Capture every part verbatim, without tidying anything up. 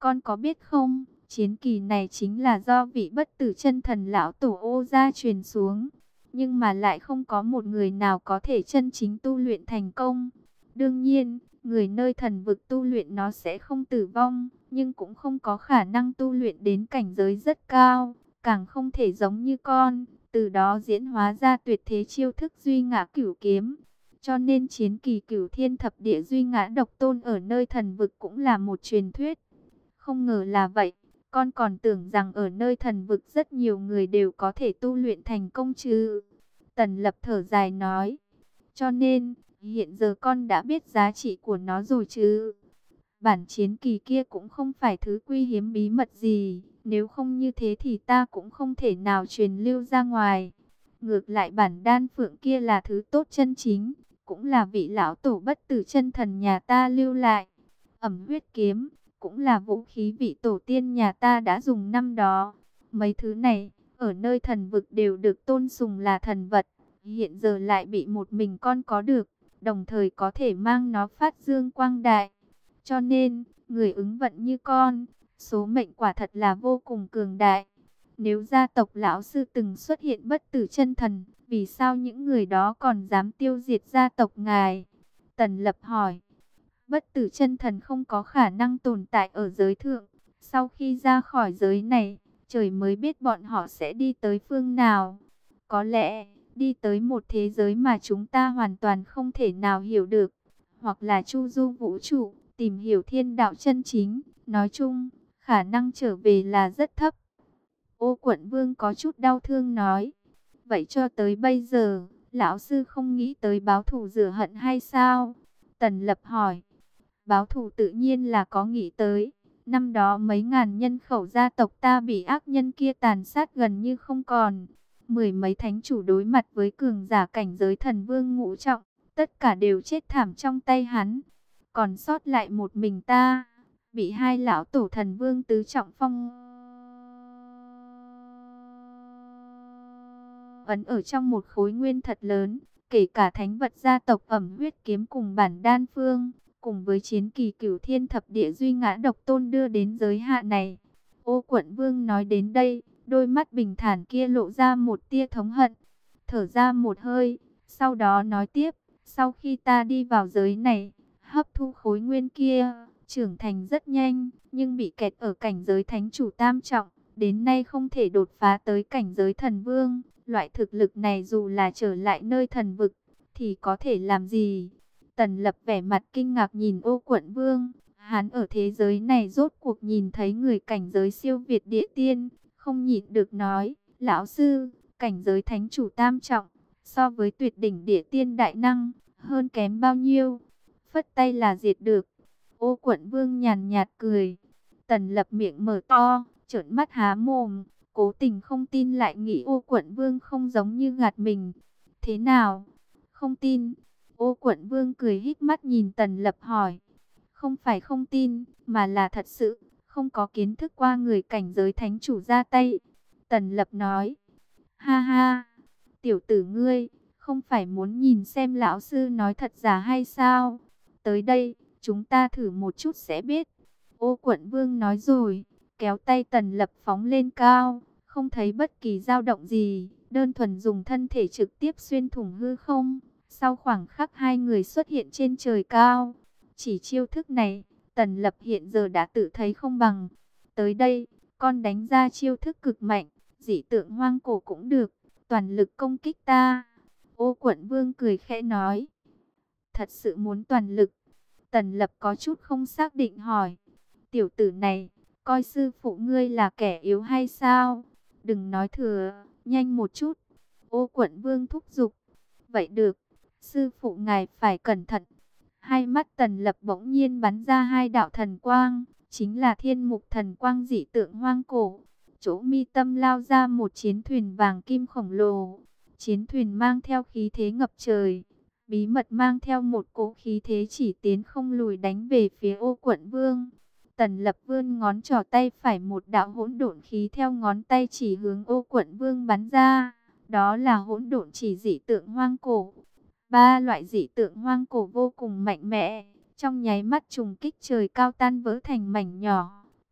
con có biết không, chiến kỳ này chính là do vị bất tử chân thần lão tổ Ô gia truyền xuống. Nhưng mà lại không có một người nào có thể chân chính tu luyện thành công. Đương nhiên, người nơi thần vực tu luyện nó sẽ không tử vong, nhưng cũng không có khả năng tu luyện đến cảnh giới rất cao, càng không thể giống như con, từ đó diễn hóa ra tuyệt thế chiêu thức duy ngã cửu kiếm. Cho nên chiến kỳ cửu thiên thập địa duy ngã độc tôn ở nơi thần vực cũng là một truyền thuyết. Không ngờ là vậy, con còn tưởng rằng ở nơi thần vực rất nhiều người đều có thể tu luyện thành công chứ. Tần Lập thở dài nói, cho nên, hiện giờ con đã biết giá trị của nó rồi chứ. Bản chiến kỳ kia cũng không phải thứ quý hiếm bí mật gì, nếu không như thế thì ta cũng không thể nào truyền lưu ra ngoài. Ngược lại bản đan phượng kia là thứ tốt chân chính, cũng là vị lão tổ bất tử chân thần nhà ta lưu lại. Ẩm huyết kiếm, cũng là vũ khí vị tổ tiên nhà ta đã dùng năm đó. Mấy thứ này, ở nơi thần vực đều được tôn sùng là thần vật, hiện giờ lại bị một mình con có được, đồng thời có thể mang nó phát dương quang đại. Cho nên, người ứng vận như con, số mệnh quả thật là vô cùng cường đại. Nếu gia tộc lão sư từng xuất hiện bất tử chân thần, vì sao những người đó còn dám tiêu diệt gia tộc ngài? Tần Lập hỏi. Bất tử chân thần không có khả năng tồn tại ở giới thượng. Sau khi ra khỏi giới này, trời mới biết bọn họ sẽ đi tới phương nào. Có lẽ, đi tới một thế giới mà chúng ta hoàn toàn không thể nào hiểu được. Hoặc là chu du vũ trụ, tìm hiểu thiên đạo chân chính. Nói chung, khả năng trở về là rất thấp. Ô Quận Vương có chút đau thương nói. Vậy cho tới bây giờ, lão sư không nghĩ tới báo thù rửa hận hay sao? Tần Lập hỏi. Báo thù tự nhiên là có nghĩ tới. Năm đó mấy ngàn nhân khẩu gia tộc ta bị ác nhân kia tàn sát gần như không còn. Mười mấy thánh chủ đối mặt với cường giả cảnh giới thần vương ngũ trọng, tất cả đều chết thảm trong tay hắn. Còn sót lại một mình ta, bị hai lão tổ thần vương tứ trọng phong ấn ở trong một khối nguyên thật lớn, kể cả thánh vật gia tộc Ẩm huyết kiếm cùng bản đan phương, cùng với chiến kỳ cửu thiên thập địa duy ngã độc tôn đưa đến giới hạn này. Ô Quận Vương nói đến đây, đôi mắt bình thản kia lộ ra một tia thống hận, thở ra một hơi, sau đó nói tiếp, sau khi ta đi vào giới này, hấp thu khối nguyên kia, trưởng thành rất nhanh, nhưng bị kẹt ở cảnh giới thánh chủ tam trọng, đến nay không thể đột phá tới cảnh giới thần vương. Loại thực lực này dù là trở lại nơi thần vực, thì có thể làm gì? Tần Lập vẻ mặt kinh ngạc nhìn Ô Quận Vương. Hắn ở thế giới này rốt cuộc nhìn thấy người cảnh giới siêu việt địa tiên, không nhịn được nói, lão sư, cảnh giới thánh chủ tam trọng, so với tuyệt đỉnh địa tiên đại năng, hơn kém bao nhiêu? Phất tay là diệt được. Ô Quận Vương nhàn nhạt cười. Tần Lập miệng mở to, trợn mắt há mồm, cố tình không tin lại nghĩ Ô Quận Vương không giống như gạt mình. Thế nào? Không tin? Ô Quận Vương cười híp mắt nhìn Tần Lập hỏi. Không phải không tin, mà là thật sự, không có kiến thức qua người cảnh giới thánh chủ ra tay. Tần Lập nói. Ha ha, tiểu tử ngươi, không phải muốn nhìn xem lão sư nói thật giả hay sao? Tới đây, chúng ta thử một chút sẽ biết. Ô Quận Vương nói rồi, kéo tay Tần Lập phóng lên cao, không thấy bất kỳ dao động gì, đơn thuần dùng thân thể trực tiếp xuyên thủng hư không. Sau khoảng khắc hai người xuất hiện trên trời cao, chỉ chiêu thức này, Tần Lập hiện giờ đã tự thấy không bằng. Tới đây, con đánh ra chiêu thức cực mạnh, dị tượng hoang cổ cũng được, toàn lực công kích ta. Ô Quận Vương cười khẽ nói. Thật sự muốn toàn lực? Tần Lập có chút không xác định hỏi. Tiểu tử này, coi sư phụ ngươi là kẻ yếu hay sao? Đừng nói thừa, nhanh một chút. Ô Quận Vương thúc giục. Vậy được, sư phụ ngài phải cẩn thận. Hai mắt Tần Lập bỗng nhiên bắn ra hai đạo thần quang, chính là thiên mục thần quang dị tượng hoang cổ. Chỗ mi tâm lao ra một chiến thuyền vàng kim khổng lồ. Chiến thuyền mang theo khí thế ngập trời, bí mật mang theo một cỗ khí thế chỉ tiến không lùi đánh về phía Ô Quận Vương. Tần Lập vươn ngón trỏ tay phải, một đạo hỗn độn khí theo ngón tay chỉ hướng Ô Quận Vương bắn ra. Đó là hỗn độn chỉ dị tượng hoang cổ. Ba loại dị tượng hoang cổ vô cùng mạnh mẽ, trong nháy mắt trùng kích trời cao tan vỡ thành mảnh nhỏ.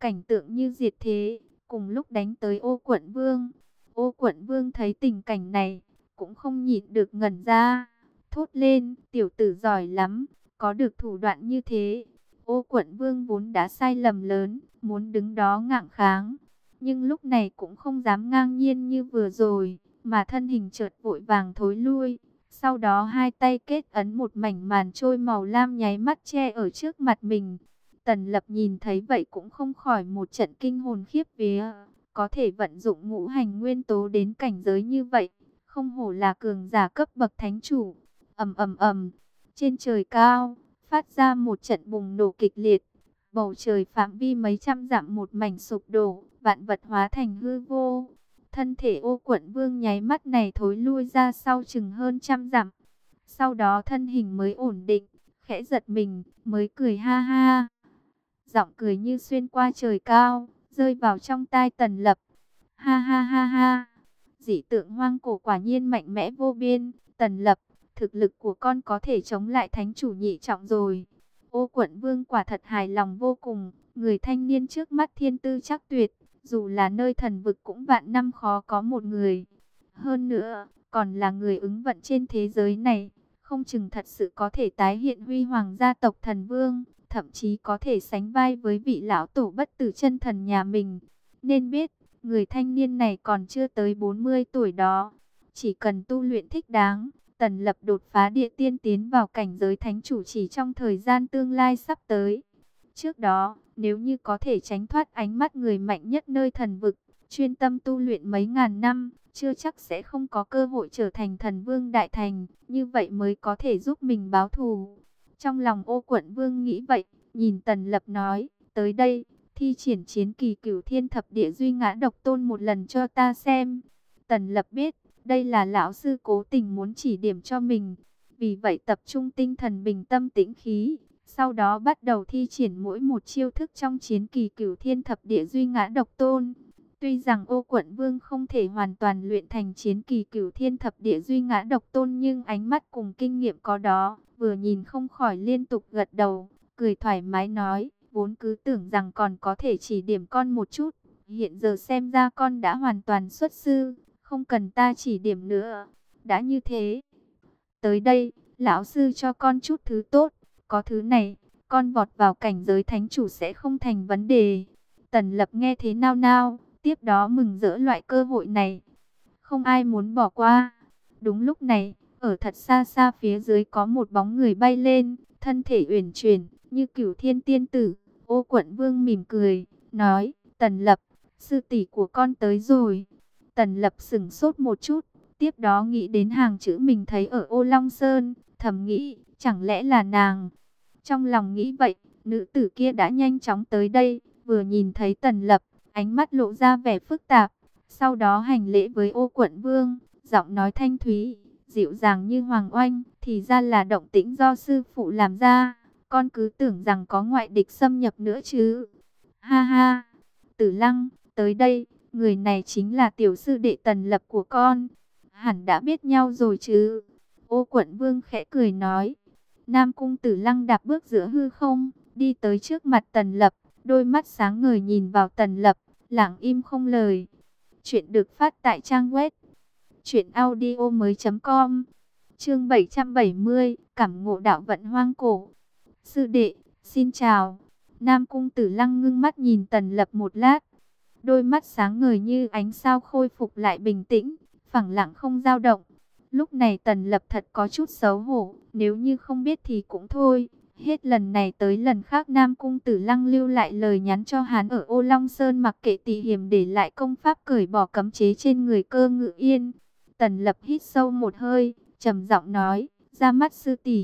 cảnh tượng như diệt thế, cùng lúc đánh tới Ô Quận Vương. Ô Quận Vương thấy tình cảnh này, cũng không nhịn được ngẩn ra, thốt lên, tiểu tử giỏi lắm, có được thủ đoạn như thế. Ô Quận Vương vốn đã sai lầm lớn, muốn đứng đó ngạng kháng, nhưng lúc này cũng không dám ngang nhiên như vừa rồi, mà thân hình chợt vội vàng thối lui. Sau đó hai tay kết ấn, một mảnh màn trôi màu lam nháy mắt che ở trước mặt mình. Tần Lập nhìn thấy vậy cũng không khỏi một trận kinh hồn khiếp vía, có thể vận dụng ngũ hành nguyên tố đến cảnh giới như vậy, không hổ là cường giả cấp bậc thánh chủ. Ầm ầm ầm, trên trời cao phát ra một trận bùng nổ kịch liệt, bầu trời phạm vi mấy trăm dặm một mảnh sụp đổ, vạn vật hóa thành hư vô. Thân thể Ô Quận Vương nháy mắt này thối lui ra sau chừng hơn trăm dặm. Sau đó thân hình mới ổn định, khẽ giật mình, mới cười ha ha. Giọng cười như xuyên qua trời cao, rơi vào trong tai Tần Lập. Ha ha ha ha, dị tượng hoang cổ quả nhiên mạnh mẽ vô biên. Tần Lập, thực lực của con có thể chống lại thánh chủ nhị trọng rồi. Ô Quận Vương quả thật hài lòng vô cùng, người thanh niên trước mắt thiên tư chắc tuyệt, dù là nơi thần vực cũng vạn năm khó có một người. Hơn nữa, còn là người ứng vận trên thế giới này, không chừng thật sự có thể tái hiện huy hoàng gia tộc thần vương, thậm chí có thể sánh vai với vị lão tổ bất tử chân thần nhà mình. Nên biết, người thanh niên này còn chưa tới bốn mươi tuổi đó, chỉ cần tu luyện thích đáng, Tần Lập đột phá địa tiên tiến vào cảnh giới thánh chủ chỉ trong thời gian tương lai sắp tới. Trước đó, nếu như có thể tránh thoát ánh mắt người mạnh nhất nơi thần vực, chuyên tâm tu luyện mấy ngàn năm, chưa chắc sẽ không có cơ hội trở thành thần vương đại thành, như vậy mới có thể giúp mình báo thù. Trong lòng Ô Quận Vương nghĩ vậy, nhìn Tần Lập nói, tới đây, thi triển chiến kỳ cửu thiên thập địa duy ngã độc tôn một lần cho ta xem. Tần Lập biết, đây là lão sư cố tình muốn chỉ điểm cho mình, vì vậy tập trung tinh thần bình tâm tĩnh khí, sau đó bắt đầu thi triển mỗi một chiêu thức trong chiến kỳ cửu thiên thập địa duy ngã độc tôn. Tuy rằng Ô Quận Vương không thể hoàn toàn luyện thành chiến kỳ cửu thiên thập địa duy ngã độc tôn, nhưng ánh mắt cùng kinh nghiệm có đó, vừa nhìn không khỏi liên tục gật đầu, cười thoải mái nói, vốn cứ tưởng rằng còn có thể chỉ điểm con một chút, hiện giờ xem ra con đã hoàn toàn xuất sư, không cần ta chỉ điểm nữa. Đã như thế, tới đây, lão sư cho con chút thứ tốt, có thứ này, con vọt vào cảnh giới thánh chủ sẽ không thành vấn đề. Tần Lập nghe thế nao nao, tiếp đó mừng rỡ loại cơ hội này, không ai muốn bỏ qua. Đúng lúc này, ở thật xa xa phía dưới có một bóng người bay lên, thân thể uyển chuyển như Cửu Thiên Tiên Tử. Ô Quận Vương mỉm cười, nói, Tần Lập, sư tỷ của con tới rồi. Tần Lập sững sốt một chút, tiếp đó nghĩ đến hàng chữ mình thấy ở Ô Long Sơn, thầm nghĩ, chẳng lẽ là nàng. Trong lòng nghĩ vậy, nữ tử kia đã nhanh chóng tới đây, vừa nhìn thấy Tần Lập, ánh mắt lộ ra vẻ phức tạp, sau đó hành lễ với Ô Quận Vương, giọng nói thanh thúy, dịu dàng như hoàng oanh, thì ra là động tĩnh do sư phụ làm ra, con cứ tưởng rằng có ngoại địch xâm nhập nữa chứ. Ha ha, Tử Lăng, tới đây, người này chính là tiểu sư đệ Tần Lập của con, hẳn đã biết nhau rồi chứ. Ô Quận Vương khẽ cười nói. Nam Cung Tử Lăng đạp bước giữa hư không, đi tới trước mặt Tần Lập, đôi mắt sáng ngời nhìn vào Tần Lập, lặng im không lời. Chuyện được phát tại trang web truyện audio mới chấm com. Chương bảy trăm bảy mươi, cảm ngộ đạo vận hoang cổ. Sư đệ, xin chào. Nam Cung Tử Lăng ngưng mắt nhìn Tần Lập một lát, đôi mắt sáng ngời như ánh sao khôi phục lại bình tĩnh, phẳng lặng không dao động. Lúc này Tần Lập thật có chút xấu hổ, nếu như không biết thì cũng thôi. Hết lần này tới lần khác Nam Cung Tử Lăng lưu lại lời nhắn cho hắn ở Ô Long Sơn, mặc kệ Tỳ Hiềm để lại công pháp cởi bỏ cấm chế trên người Cơ Ngự Yên. Tần Lập hít sâu một hơi, trầm giọng nói, ra mắt sư tỷ.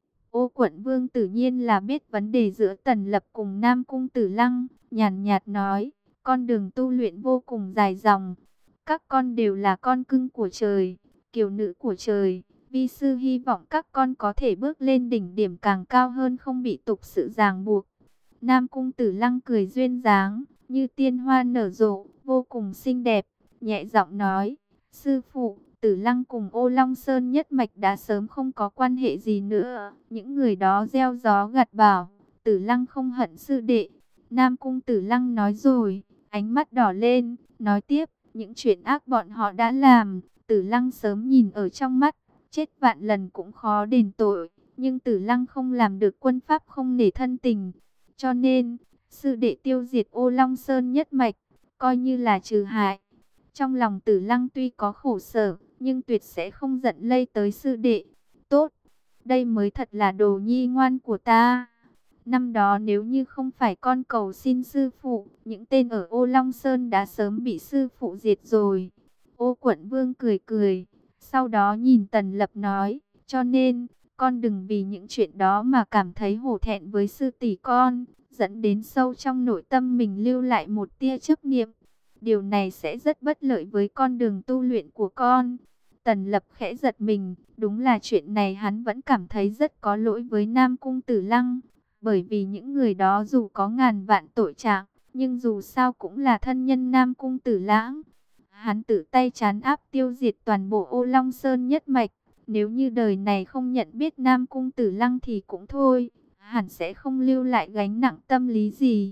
Ô Quận Vương tự nhiên là biết vấn đề giữa Tần Lập cùng Nam Cung Tử Lăng, nhàn nhạt nói, con đường tu luyện vô cùng dài dòng, các con đều là con cưng của trời, kiều nữ của trời. Vi sư hy vọng các con có thể bước lên đỉnh điểm càng cao hơn, không bị tục sự ràng buộc. Nam Cung Tử Lăng cười duyên dáng, như tiên hoa nở rộ, vô cùng xinh đẹp, nhẹ giọng nói, sư phụ, Tử Lăng cùng Ô Long Sơn nhất mạch đã sớm không có quan hệ gì nữa. Những người đó gieo gió gặt bão, Tử Lăng không hận sư đệ. Nam Cung Tử Lăng nói rồi, ánh mắt đỏ lên, nói tiếp, những chuyện ác bọn họ đã làm, Tử Lăng sớm nhìn ở trong mắt, chết vạn lần cũng khó đền tội, nhưng Tử Lăng không làm được quân pháp không nể thân tình, cho nên, sư đệ tiêu diệt Ô Long Sơn nhất mạch, coi như là trừ hại. Trong lòng Tử Lăng tuy có khổ sở, nhưng tuyệt sẽ không giận lây tới sư đệ. Tốt, đây mới thật là đồ nhi ngoan của ta. Năm đó nếu như không phải con cầu xin sư phụ, những tên ở Ô Long Sơn đã sớm bị sư phụ diệt rồi. Ô Quận Vương cười cười, sau đó nhìn Tần Lập nói, cho nên, con đừng vì những chuyện đó mà cảm thấy hổ thẹn với sư tỷ con, dẫn đến sâu trong nội tâm mình lưu lại một tia chấp niệm. Điều này sẽ rất bất lợi với con đường tu luyện của con. Tần Lập khẽ giật mình, đúng là chuyện này hắn vẫn cảm thấy rất có lỗi với Nam Cung Tử Lăng. Bởi vì những người đó dù có ngàn vạn tội trạng, nhưng dù sao cũng là thân nhân Nam Cung Tử Lãng. Hắn tự tay trấn áp tiêu diệt toàn bộ Ô Long Sơn nhất mạch. Nếu như đời này không nhận biết Nam Cung Tử Lăng thì cũng thôi, hẳn sẽ không lưu lại gánh nặng tâm lý gì.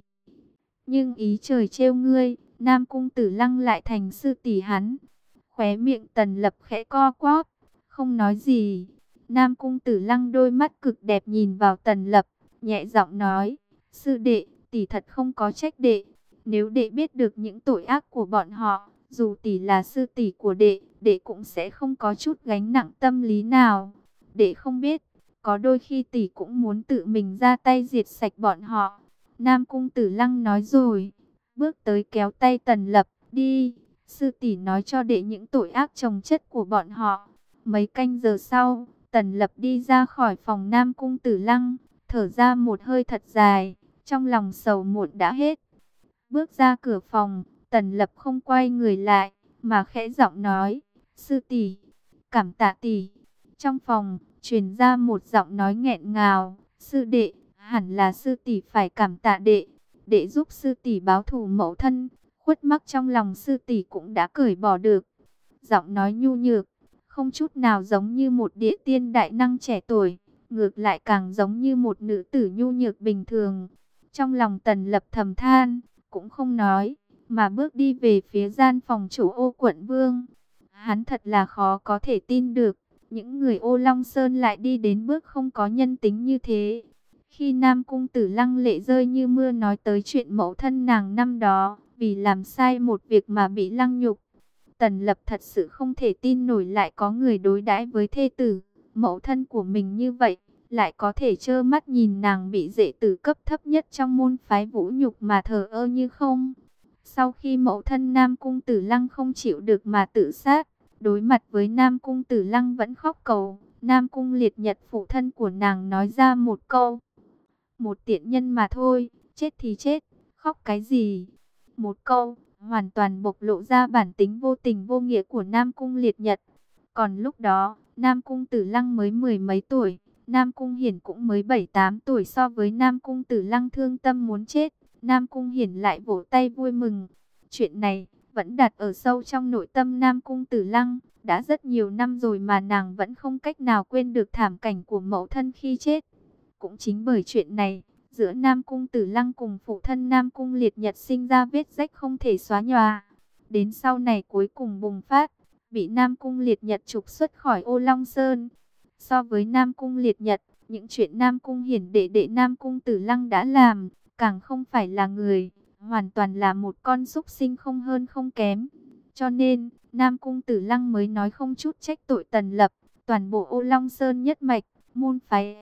Nhưng ý trời trêu ngươi, Nam Cung Tử Lăng lại thành sư tỷ hắn. Khóe miệng Tần Lập khẽ co quắp, không nói gì. Nam Cung Tử Lăng đôi mắt cực đẹp nhìn vào Tần Lập, nhẹ giọng nói, sư đệ, tỷ thật không có trách đệ. Nếu đệ biết được những tội ác của bọn họ, dù tỷ là sư tỷ của đệ, đệ cũng sẽ không có chút gánh nặng tâm lý nào. Đệ không biết, có đôi khi tỷ cũng muốn tự mình ra tay diệt sạch bọn họ. Nam Cung Tử Lăng nói rồi, bước tới kéo tay Tần Lập, đi, sư tỷ nói cho đệ những tội ác chồng chất của bọn họ. Mấy canh giờ sau, Tần Lập đi ra khỏi phòng Nam Cung Tử Lăng, thở ra một hơi thật dài, trong lòng sầu muộn đã hết. Bước ra cửa phòng, Tần Lập không quay người lại, mà khẽ giọng nói, sư tỷ, cảm tạ tỷ. Trong phòng, truyền ra một giọng nói nghẹn ngào, sư đệ, hẳn là sư tỷ phải cảm tạ đệ, đệ giúp sư tỷ báo thù mẫu thân, khuất mắc trong lòng sư tỷ cũng đã cởi bỏ được. Giọng nói nhu nhược, không chút nào giống như một địa tiên đại năng trẻ tuổi, ngược lại càng giống như một nữ tử nhu nhược bình thường. Trong lòng Tần Lập thầm than, cũng không nói, mà bước đi về phía gian phòng chủ Ô Quận Vương. Hắn thật là khó có thể tin được, những người Ô Long Sơn lại đi đến bước không có nhân tính như thế. Khi Nam Cung Tử Lăng lệ rơi như mưa nói tới chuyện mẫu thân nàng năm đó, vì làm sai một việc mà bị lăng nhục, Tần Lập thật sự không thể tin nổi lại có người đối đãi với thê tử, mẫu thân của mình như vậy, lại có thể trơ mắt nhìn nàng bị đệ tử cấp thấp nhất trong môn phái vũ nhục mà thờ ơ như không. Sau khi mẫu thân Nam Cung Tử Lăng không chịu được mà tự sát, đối mặt với Nam Cung Tử Lăng vẫn khóc cầu, Nam Cung Liệt Nhật phụ thân của nàng nói ra một câu, một tiện nhân mà thôi, chết thì chết, khóc cái gì? Một câu, hoàn toàn bộc lộ ra bản tính vô tình vô nghĩa của Nam Cung Liệt Nhật. Còn lúc đó, Nam Cung Tử Lăng mới mười mấy tuổi, Nam Cung Hiển cũng mới bảy tám tuổi. So với Nam Cung Tử Lăng thương tâm muốn chết, Nam Cung Hiển lại vỗ tay vui mừng. Chuyện này vẫn đặt ở sâu trong nội tâm Nam Cung Tử Lăng. Đã rất nhiều năm rồi mà nàng vẫn không cách nào quên được thảm cảnh của mẫu thân khi chết. Cũng chính bởi chuyện này, giữa Nam Cung Tử Lăng cùng phụ thân Nam Cung Liệt Nhật sinh ra vết rách không thể xóa nhòa. Đến sau này cuối cùng bùng phát, bị Nam Cung Liệt Nhật trục xuất khỏi Ô Long Sơn. So với Nam Cung Liệt Nhật, những chuyện Nam Cung Hiển đệ đệ Nam Cung Tử Lăng đã làm, càng không phải là người, hoàn toàn là một con súc sinh không hơn không kém. Cho nên, Nam Cung Tử Lăng mới nói không chút trách tội Tần Lập, toàn bộ Ô Long Sơn nhất mạch, môn phái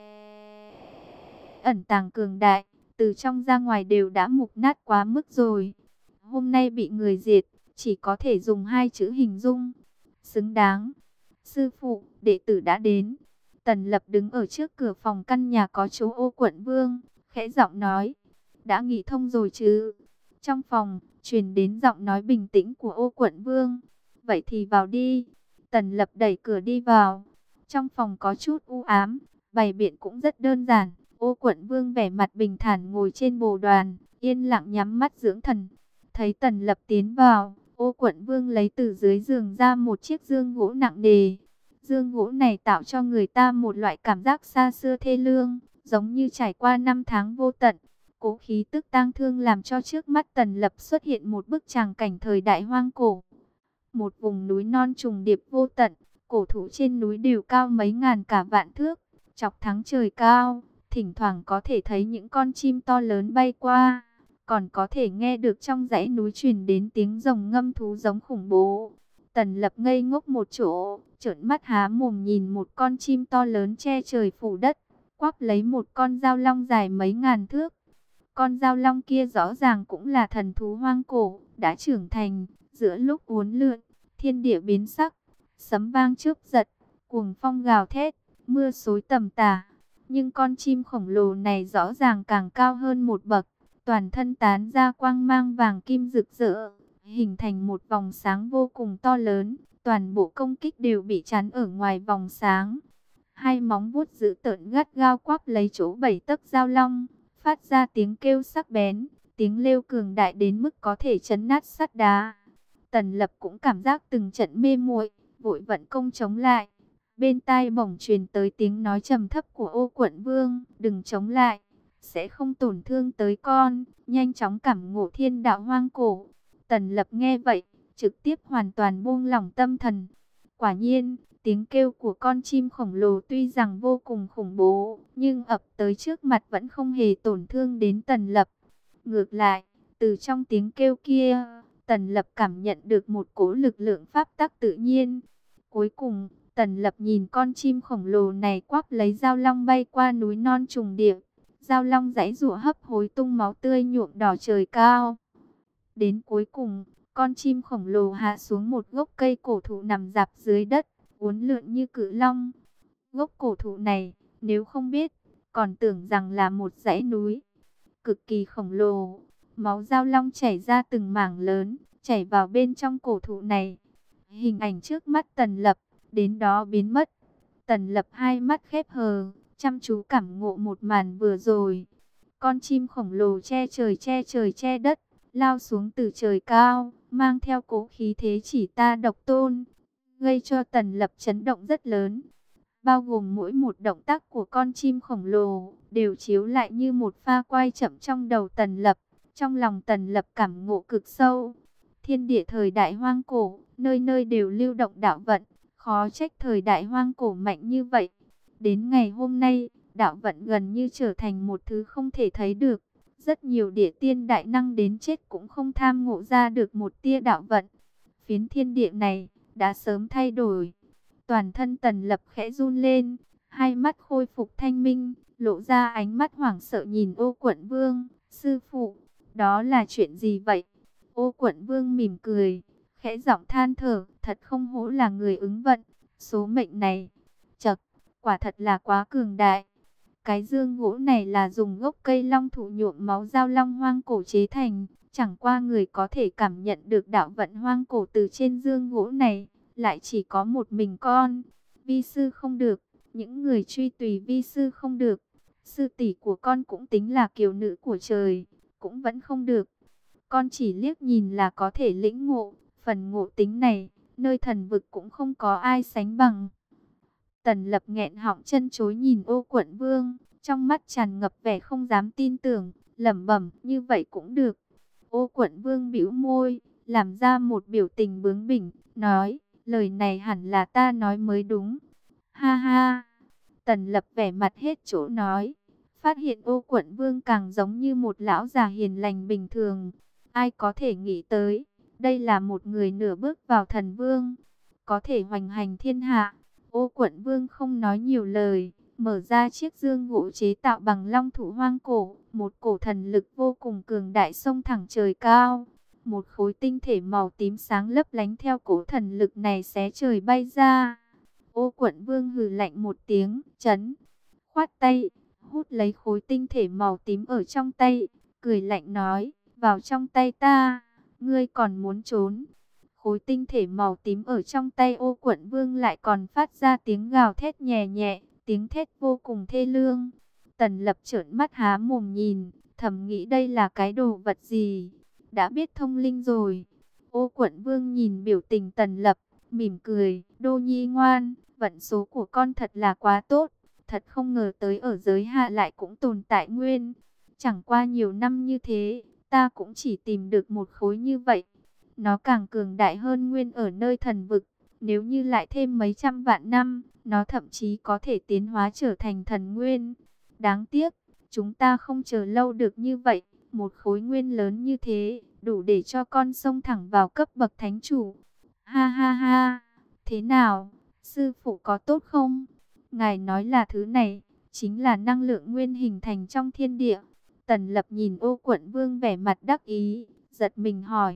ẩn tàng cường đại, từ trong ra ngoài đều đã mục nát quá mức rồi. Hôm nay bị người diệt, chỉ có thể dùng hai chữ hình dung, xứng đáng. Sư phụ, đệ tử đã đến. Tần Lập đứng ở trước cửa phòng căn nhà có chỗ Ô Quận Vương, khẽ giọng nói, đã nghĩ thông rồi chứ? Trong phòng, truyền đến giọng nói bình tĩnh của Ô Quận Vương. Vậy thì vào đi. Tần Lập đẩy cửa đi vào. Trong phòng có chút u ám, bày biện cũng rất đơn giản. Ô Quận Vương vẻ mặt bình thản ngồi trên bồ đoàn, yên lặng nhắm mắt dưỡng thần. Thấy Tần Lập tiến vào, Ô Quận Vương lấy từ dưới giường ra một chiếc dương gỗ nặng nề. Dương gỗ này tạo cho người ta một loại cảm giác xa xưa thê lương, giống như trải qua năm tháng vô tận. Cố khí tức tang thương làm cho trước mắt Tần Lập xuất hiện một bức tràng cảnh thời đại hoang cổ. Một vùng núi non trùng điệp vô tận, cổ thụ trên núi đều cao mấy ngàn cả vạn thước, chọc thắng trời cao, thỉnh thoảng có thể thấy những con chim to lớn bay qua, còn có thể nghe được trong dãy núi truyền đến tiếng rồng ngâm thú giống khủng bố. Tần Lập ngây ngốc một chỗ, trợn mắt há mồm nhìn một con chim to lớn che trời phủ đất, quắp lấy một con dao long dài mấy ngàn thước. Con dao long kia rõ ràng cũng là thần thú hoang cổ, đã trưởng thành. Giữa lúc uốn lượn, thiên địa biến sắc, sấm vang chớp giật, cuồng phong gào thét, mưa xối tầm tả. Nhưng con chim khổng lồ này rõ ràng càng cao hơn một bậc, toàn thân tán ra quang mang vàng kim rực rỡ, hình thành một vòng sáng vô cùng to lớn. Toàn bộ công kích đều bị chắn ở ngoài vòng sáng. Hai móng vuốt dữ tợn gắt gao quắp lấy chỗ bảy tấc dao long, phát ra tiếng kêu sắc bén, tiếng lêu cường đại đến mức có thể chấn nát sắt đá. Tần Lập cũng cảm giác từng trận mê muội, vội vận công chống lại. Bên tai bỗng truyền tới tiếng nói trầm thấp của Ô Quận Vương, đừng chống lại, sẽ không tổn thương tới con, nhanh chóng cảm ngộ thiên đạo hoang cổ. Tần Lập nghe vậy, trực tiếp hoàn toàn buông lỏng tâm thần. Quả nhiên, tiếng kêu của con chim khổng lồ tuy rằng vô cùng khủng bố, nhưng ập tới trước mặt vẫn không hề tổn thương đến Tần Lập. Ngược lại, từ trong tiếng kêu kia, Tần Lập cảm nhận được một cỗ lực lượng pháp tắc tự nhiên. Cuối cùng, Tần Lập nhìn con chim khổng lồ này quắp lấy dao long bay qua núi non trùng điệp. Dao long giãy giụa hấp hối tung máu tươi nhuộm đỏ trời cao. Đến cuối cùng, con chim khổng lồ hạ xuống một gốc cây cổ thụ nằm rạp dưới đất, uốn lượn như cự long. Gốc cổ thụ này, nếu không biết, còn tưởng rằng là một dãy núi cực kỳ khổng lồ. Máu dao long chảy ra từng mảng lớn, chảy vào bên trong cổ thụ này. Hình ảnh trước mắt Tần Lập, đến đó biến mất. Tần Lập hai mắt khép hờ, chăm chú cảm ngộ một màn vừa rồi. Con chim khổng lồ che trời che trời che đất, lao xuống từ trời cao, mang theo cố khí thế chỉ ta độc tôn, gây cho Tần Lập chấn động rất lớn. Bao gồm mỗi một động tác của con chim khổng lồ, đều chiếu lại như một pha quay chậm trong đầu Tần Lập. Trong lòng Tần Lập cảm ngộ cực sâu. Thiên địa thời đại hoang cổ, nơi nơi đều lưu động đạo vận, khó trách thời đại hoang cổ mạnh như vậy. Đến ngày hôm nay, đạo vận gần như trở thành một thứ không thể thấy được. Rất nhiều địa tiên đại năng đến chết cũng không tham ngộ ra được một tia đạo vận. Phiến thiên địa này đã sớm thay đổi. Toàn thân Tần Lập khẽ run lên, hai mắt khôi phục thanh minh, lộ ra ánh mắt hoảng sợ nhìn Ô Quận Vương. Sư phụ, đó là chuyện gì vậy? Ô Quận Vương mỉm cười, khẽ giọng than thở, thật không hổ là người ứng vận. Số mệnh này, chật, quả thật là quá cường đại. Cái dương gỗ này là dùng gốc cây long thụ nhuộm máu dao long hoang cổ chế thành. Chẳng qua người có thể cảm nhận được đạo vận hoang cổ từ trên dương gỗ này, lại chỉ có một mình con. Vi sư không được, những người truy tùy vi sư không được. Sư tỷ của con cũng tính là kiều nữ của trời, cũng vẫn không được. Con chỉ liếc nhìn là có thể lĩnh ngộ, phần ngộ tính này, nơi thần vực cũng không có ai sánh bằng. Tần Lập nghẹn họng chân chối nhìn Ô Quận Vương, trong mắt tràn ngập vẻ không dám tin tưởng, lẩm bẩm, như vậy cũng được. Ô Quận Vương bĩu môi, làm ra một biểu tình bướng bỉnh, nói, lời này hẳn là ta nói mới đúng. Ha ha, Tần Lập vẻ mặt hết chỗ nói, phát hiện Ô Quận Vương càng giống như một lão già hiền lành bình thường. Ai có thể nghĩ tới, đây là một người nửa bước vào thần vương, có thể hoành hành thiên hạ. Ô Quận Vương không nói nhiều lời, mở ra chiếc dương gỗ chế tạo bằng long thủ hoang cổ, một cổ thần lực vô cùng cường đại xông thẳng trời cao. Một khối tinh thể màu tím sáng lấp lánh theo cổ thần lực này xé trời bay ra. Ô Quận Vương hừ lạnh một tiếng, chấn, khoát tay, hút lấy khối tinh thể màu tím ở trong tay, cười lạnh nói, vào trong tay ta, ngươi còn muốn trốn. Khối tinh thể màu tím ở trong tay Ô Quận Vương lại còn phát ra tiếng gào thét nhẹ nhẹ, tiếng thét vô cùng thê lương. Tần Lập trợn mắt há mồm nhìn, thầm nghĩ đây là cái đồ vật gì, đã biết thông linh rồi. Ô Quận Vương nhìn biểu tình Tần Lập, mỉm cười, Đô Nhi ngoan, vận số của con thật là quá tốt, thật không ngờ tới ở giới hạ lại cũng tồn tại nguyên Chẳng qua nhiều năm như thế, ta cũng chỉ tìm được một khối như vậy. Nó càng cường đại hơn nguyên ở nơi thần vực. Nếu như lại thêm mấy trăm vạn năm, nó thậm chí có thể tiến hóa trở thành thần nguyên. Đáng tiếc, chúng ta không chờ lâu được như vậy. Một khối nguyên lớn như thế, đủ để cho con xông thẳng vào cấp bậc thánh chủ. Ha ha ha, thế nào, sư phụ có tốt không? Ngài nói là thứ này, chính là năng lượng nguyên hình thành trong thiên địa. Tần Lập nhìn Ô Quận Vương vẻ mặt đắc ý, giật mình hỏi.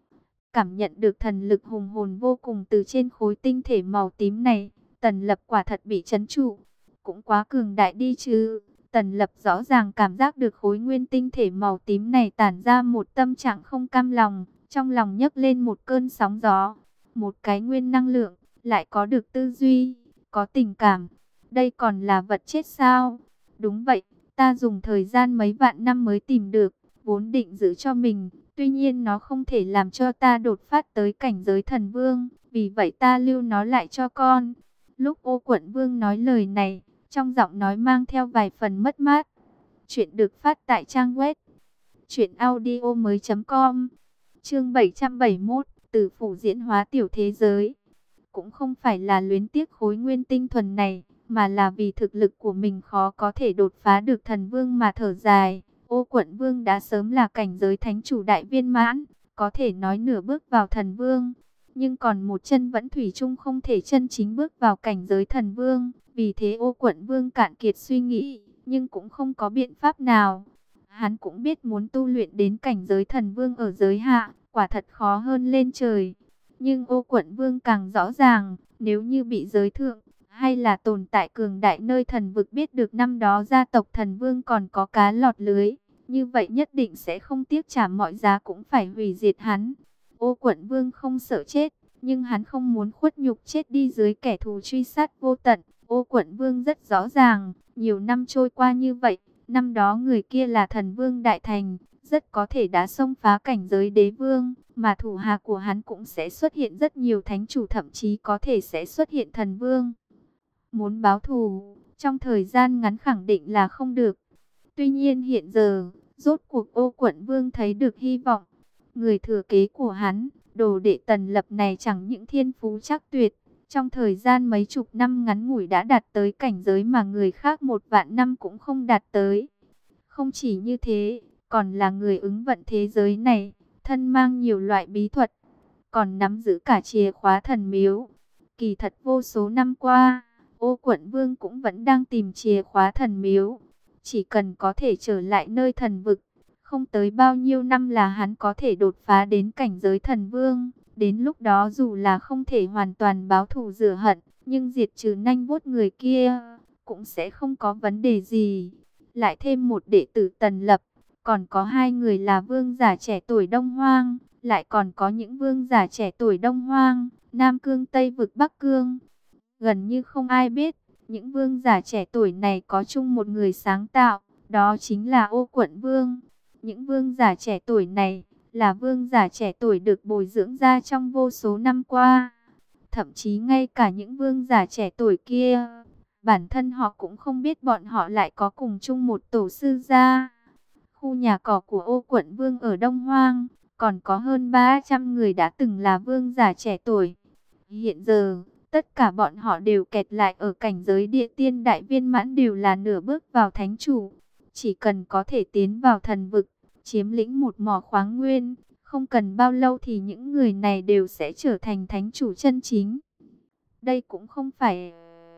Cảm nhận được thần lực hùng hồn vô cùng từ trên khối tinh thể màu tím này, Tần Lập quả thật bị trấn trụ. Cũng quá cường đại đi chứ. Tần Lập rõ ràng cảm giác được khối nguyên tinh thể màu tím này tản ra một tâm trạng không cam lòng, trong lòng nhấc lên một cơn sóng gió. Một cái nguyên năng lượng, lại có được tư duy, có tình cảm. Đây còn là vật chết sao? Đúng vậy, ta dùng thời gian mấy vạn năm mới tìm được, vốn định giữ cho mình. Tuy nhiên nó không thể làm cho ta đột phát tới cảnh giới thần vương, vì vậy ta lưu nó lại cho con. Lúc Ô Quận Vương nói lời này, trong giọng nói mang theo vài phần mất mát. Chuyện được phát tại trang web truyện audio mới chấm com. Chương bảy trăm bảy mươi mốt, Tử phủ diễn hóa tiểu thế giới. Cũng không phải là luyến tiếc khối nguyên tinh thuần này, mà là vì thực lực của mình khó có thể đột phá được thần vương mà thở dài. Ô Quận Vương đã sớm là cảnh giới thánh chủ đại viên mãn, có thể nói nửa bước vào thần vương, nhưng còn một chân vẫn thủy chung không thể chân chính bước vào cảnh giới thần vương. Vì thế Ô Quận Vương cạn kiệt suy nghĩ, nhưng cũng không có biện pháp nào. Hắn cũng biết muốn tu luyện đến cảnh giới thần vương ở giới hạ, quả thật khó hơn lên trời. Nhưng Ô Quận Vương càng rõ ràng, nếu như bị giới thượng, hay là tồn tại cường đại nơi thần vực biết được năm đó gia tộc thần vương còn có cá lọt lưới, như vậy nhất định sẽ không tiếc trả mọi giá cũng phải hủy diệt hắn. Ô Quận Vương không sợ chết, nhưng hắn không muốn khuất nhục chết đi dưới kẻ thù truy sát vô tận. Ô Quận Vương rất rõ ràng, nhiều năm trôi qua như vậy, năm đó người kia là thần vương đại thành, rất có thể đã xông phá cảnh giới đế vương, mà thủ hạ của hắn cũng sẽ xuất hiện rất nhiều thánh chủ, thậm chí có thể sẽ xuất hiện thần vương. Muốn báo thù, trong thời gian ngắn khẳng định là không được. Tuy nhiên hiện giờ, rốt cuộc Ô Quận Vương thấy được hy vọng. Người thừa kế của hắn, đồ đệ Tần Lập này chẳng những thiên phú chắc tuyệt, trong thời gian mấy chục năm ngắn ngủi đã đạt tới cảnh giới mà người khác một vạn năm cũng không đạt tới. Không chỉ như thế, còn là người ứng vận thế giới này, thân mang nhiều loại bí thuật, còn nắm giữ cả chìa khóa thần miếu. Kỳ thật vô số năm qua, Ô Quận Vương cũng vẫn đang tìm chìa khóa thần miếu. Chỉ cần có thể trở lại nơi thần vực, không tới bao nhiêu năm là hắn có thể đột phá đến cảnh giới thần vương. Đến lúc đó dù là không thể hoàn toàn báo thù rửa hận, nhưng diệt trừ nanh vuốt người kia, cũng sẽ không có vấn đề gì. Lại thêm một đệ tử Tần Lập, còn có hai người là vương giả trẻ tuổi Đông Hoang, lại còn có những vương giả trẻ tuổi Đông Hoang, Nam Cương, Tây Vực, Bắc Cương. Gần như không ai biết, những vương giả trẻ tuổi này có chung một người sáng tạo, đó chính là Ô Quận Vương. Những vương giả trẻ tuổi này là vương giả trẻ tuổi được bồi dưỡng ra trong vô số năm qua. Thậm chí ngay cả những vương giả trẻ tuổi kia, bản thân họ cũng không biết bọn họ lại có cùng chung một tổ sư gia. Khu nhà cỏ của Ô Quận Vương ở Đông Hoang, còn có hơn ba trăm người đã từng là vương giả trẻ tuổi. Hiện giờ, tất cả bọn họ đều kẹt lại ở cảnh giới địa tiên đại viên mãn, đều là nửa bước vào thánh chủ. Chỉ cần có thể tiến vào thần vực, chiếm lĩnh một mỏ khoáng nguyên, không cần bao lâu thì những người này đều sẽ trở thành thánh chủ chân chính. Đây cũng không phải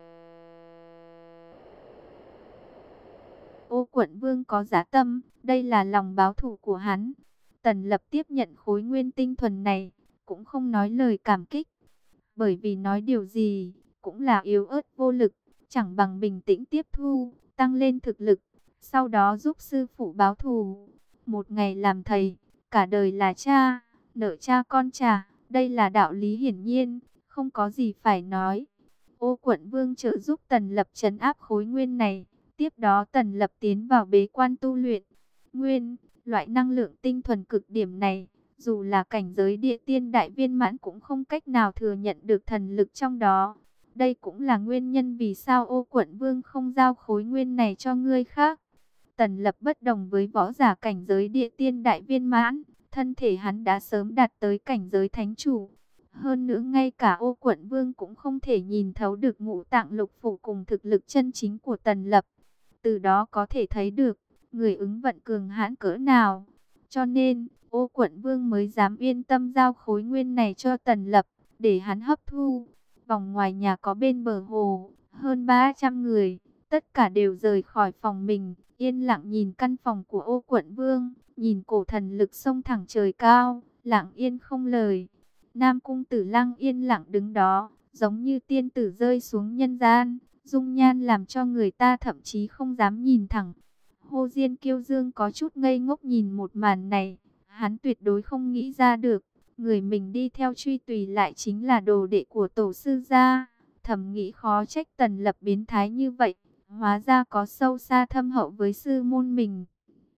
Ô Quận Vương có giá tâm, đây là lòng báo thù của hắn. Tần Lập tiếp nhận khối nguyên tinh thuần này, cũng không nói lời cảm kích, bởi vì nói điều gì cũng là yếu ớt vô lực, chẳng bằng bình tĩnh tiếp thu, tăng lên thực lực, sau đó giúp sư phụ báo thù. Một ngày làm thầy, cả đời là cha, nợ cha con trả, đây là đạo lý hiển nhiên, không có gì phải nói. Ô Quận Vương trợ giúp Tần Lập trấn áp khối nguyên này, tiếp đó Tần Lập tiến vào bế quan tu luyện. Nguyên, loại năng lượng tinh thuần cực điểm này, dù là cảnh giới địa tiên đại viên mãn cũng không cách nào thừa nhận được thần lực trong đó. Đây cũng là nguyên nhân vì sao Ô Quận Vương không giao khối nguyên này cho người khác. Tần Lập bất đồng với võ giả cảnh giới địa tiên đại viên mãn, thân thể hắn đã sớm đạt tới cảnh giới thánh chủ. Hơn nữa ngay cả Ô Quận Vương cũng không thể nhìn thấu được ngũ tạng lục phủ cùng thực lực chân chính của Tần Lập. Từ đó có thể thấy được, người ứng vận cường hãn cỡ nào. Cho nên, Ô Quận Vương mới dám yên tâm giao khối nguyên này cho Tần Lập, để hắn hấp thu. Vòng ngoài nhà có bên bờ hồ, hơn ba trăm người, tất cả đều rời khỏi phòng mình, yên lặng nhìn căn phòng của Ô Quận Vương, nhìn cổ thần lực xông thẳng trời cao, lặng yên không lời. Nam Cung Tử Lăng yên lặng đứng đó, giống như tiên tử rơi xuống nhân gian, dung nhan làm cho người ta thậm chí không dám nhìn thẳng. Hồ Diên Kiêu Dương có chút ngây ngốc nhìn một màn này, hắn tuyệt đối không nghĩ ra được, người mình đi theo truy tùy lại chính là đồ đệ của tổ sư gia. Thầm nghĩ khó trách Tần Lập biến thái như vậy, hóa ra có sâu xa thâm hậu với sư môn mình.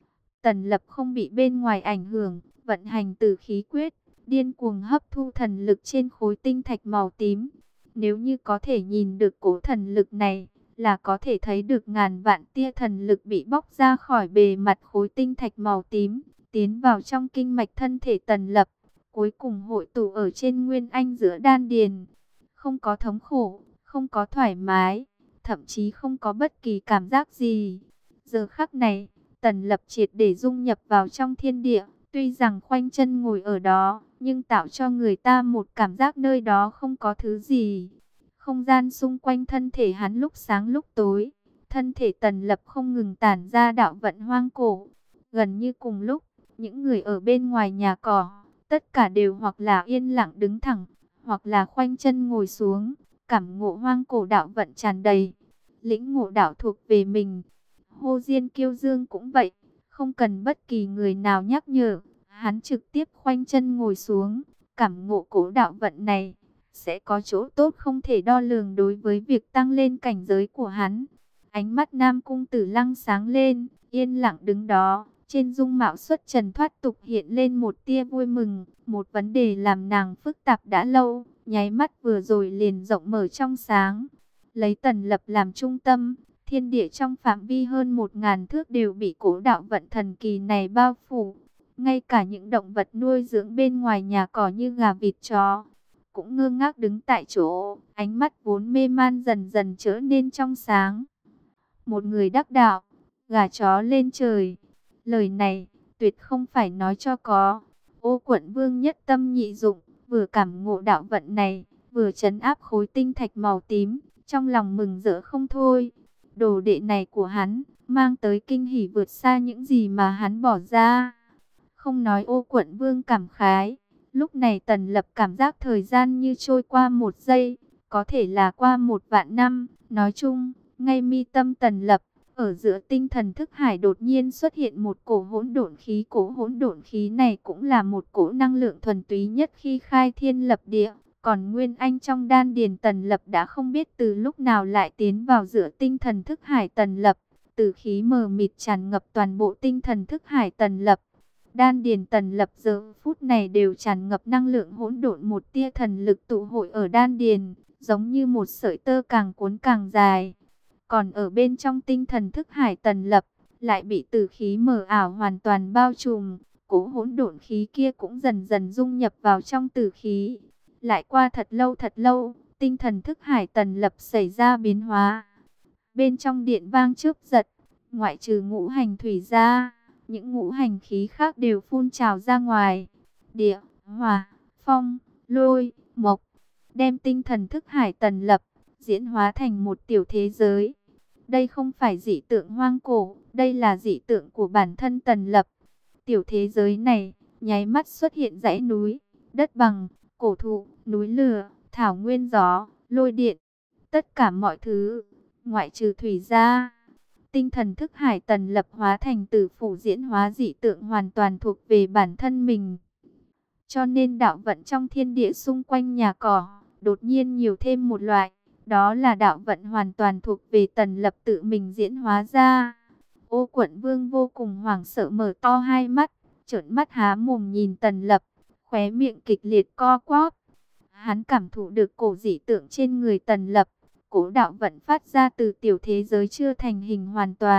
Tần Lập không bị bên ngoài ảnh hưởng, vận hành tử khí quyết, điên cuồng hấp thu thần lực trên khối tinh thạch màu tím. Nếu như có thể nhìn được cổ thần lực này, là có thể thấy được ngàn vạn tia thần lực bị bóc ra khỏi bề mặt khối tinh thạch màu tím, tiến vào trong kinh mạch thân thể Tần Lập, cuối cùng hội tụ ở trên nguyên anh giữa đan điền. Không có thống khổ, không có thoải mái, thậm chí không có bất kỳ cảm giác gì. Giờ khắc này, Tần Lập triệt để dung nhập vào trong thiên địa, tuy rằng khoanh chân ngồi ở đó, nhưng tạo cho người ta một cảm giác nơi đó không có thứ gì. Không gian xung quanh thân thể hắn lúc sáng lúc tối, thân thể Tần Lập không ngừng tản ra đạo vận hoang cổ. Gần như cùng lúc, những người ở bên ngoài nhà cỏ, tất cả đều hoặc là yên lặng đứng thẳng, hoặc là khoanh chân ngồi xuống, cảm ngộ hoang cổ đạo vận tràn đầy, lĩnh ngộ đạo thuộc về mình. Hồ Diên Kiêu Dương cũng vậy, không cần bất kỳ người nào nhắc nhở, hắn trực tiếp khoanh chân ngồi xuống, cảm ngộ cổ đạo vận này, sẽ có chỗ tốt không thể đo lường đối với việc tăng lên cảnh giới của hắn. Ánh mắt Nam Cung Tử Lăng sáng lên, yên lặng đứng đó, trên dung mạo xuất trần thoát tục hiện lên một tia vui mừng, một vấn đề làm nàng phức tạp đã lâu, nháy mắt vừa rồi liền rộng mở trong sáng. Lấy Tần Lập làm trung tâm, thiên địa trong phạm vi hơn một ngàn thước đều bị cổ đạo vận thần kỳ này bao phủ. Ngay cả những động vật nuôi dưỡng bên ngoài nhà cỏ như gà vịt chó, cũng ngơ ngác đứng tại chỗ, ánh mắt vốn mê man dần dần trở nên trong sáng. Một người đắc đạo, gà chó lên trời. Lời này, tuyệt không phải nói cho có. Ô Quận Vương nhất tâm nhị dụng, vừa cảm ngộ đạo vận này, vừa trấn áp khối tinh thạch màu tím, trong lòng mừng rỡ không thôi. Đồ đệ này của hắn, mang tới kinh hỉ vượt xa những gì mà hắn bỏ ra. Không nói Ô Quận Vương cảm khái, lúc này Tần Lập cảm giác thời gian như trôi qua một giây, có thể là qua một vạn năm. Nói chung, ngay mi tâm Tần Lập, ở giữa tinh thần thức hải đột nhiên xuất hiện một cổ hỗn độn khí. Cổ hỗn độn khí này cũng là một cổ năng lượng thuần túy nhất khi khai thiên lập địa. Còn Nguyên Anh trong đan điền Tần Lập đã không biết từ lúc nào lại tiến vào giữa tinh thần thức hải Tần Lập. Tử khí mờ mịt tràn ngập toàn bộ tinh thần thức hải Tần Lập. Đan điền Tần Lập giờ phút này đều tràn ngập năng lượng hỗn độn, một tia thần lực tụ hội ở đan điền, giống như một sợi tơ càng cuốn càng dài. Còn ở bên trong tinh thần thức hải Tần Lập, lại bị tử khí mờ ảo hoàn toàn bao trùm. Cố hỗn độn khí kia cũng dần dần dung nhập vào trong tử khí. Lại qua thật lâu thật lâu, tinh thần thức hải Tần Lập xảy ra biến hóa. Bên trong điện vang chớp giật, ngoại trừ ngũ hành thủy ra, những ngũ hành khí khác đều phun trào ra ngoài. Địa, hỏa, phong, lôi, mộc, đem tinh thần thức hải Tần Lập diễn hóa thành một tiểu thế giới. Đây không phải dị tượng hoang cổ, đây là dị tượng của bản thân Tần Lập. Tiểu thế giới này, nháy mắt xuất hiện dãy núi, đất bằng, cổ thụ, núi lửa, thảo nguyên gió, lôi điện. Tất cả mọi thứ, ngoại trừ thủy ra. Tinh thần thức hải Tần Lập hóa thành tử phủ diễn hóa dị tượng hoàn toàn thuộc về bản thân mình. Cho nên đạo vận trong thiên địa xung quanh nhà cỏ, đột nhiên nhiều thêm một loại. Đó là đạo vận hoàn toàn thuộc về Tần Lập tự mình diễn hóa ra. Ô Quận Vương vô cùng hoảng sợ mở to hai mắt, trợn mắt há mồm nhìn Tần Lập, khóe miệng kịch liệt co quắp. Hắn cảm thụ được cổ dị tượng trên người Tần Lập, cổ đạo vận phát ra từ tiểu thế giới chưa thành hình hoàn toàn,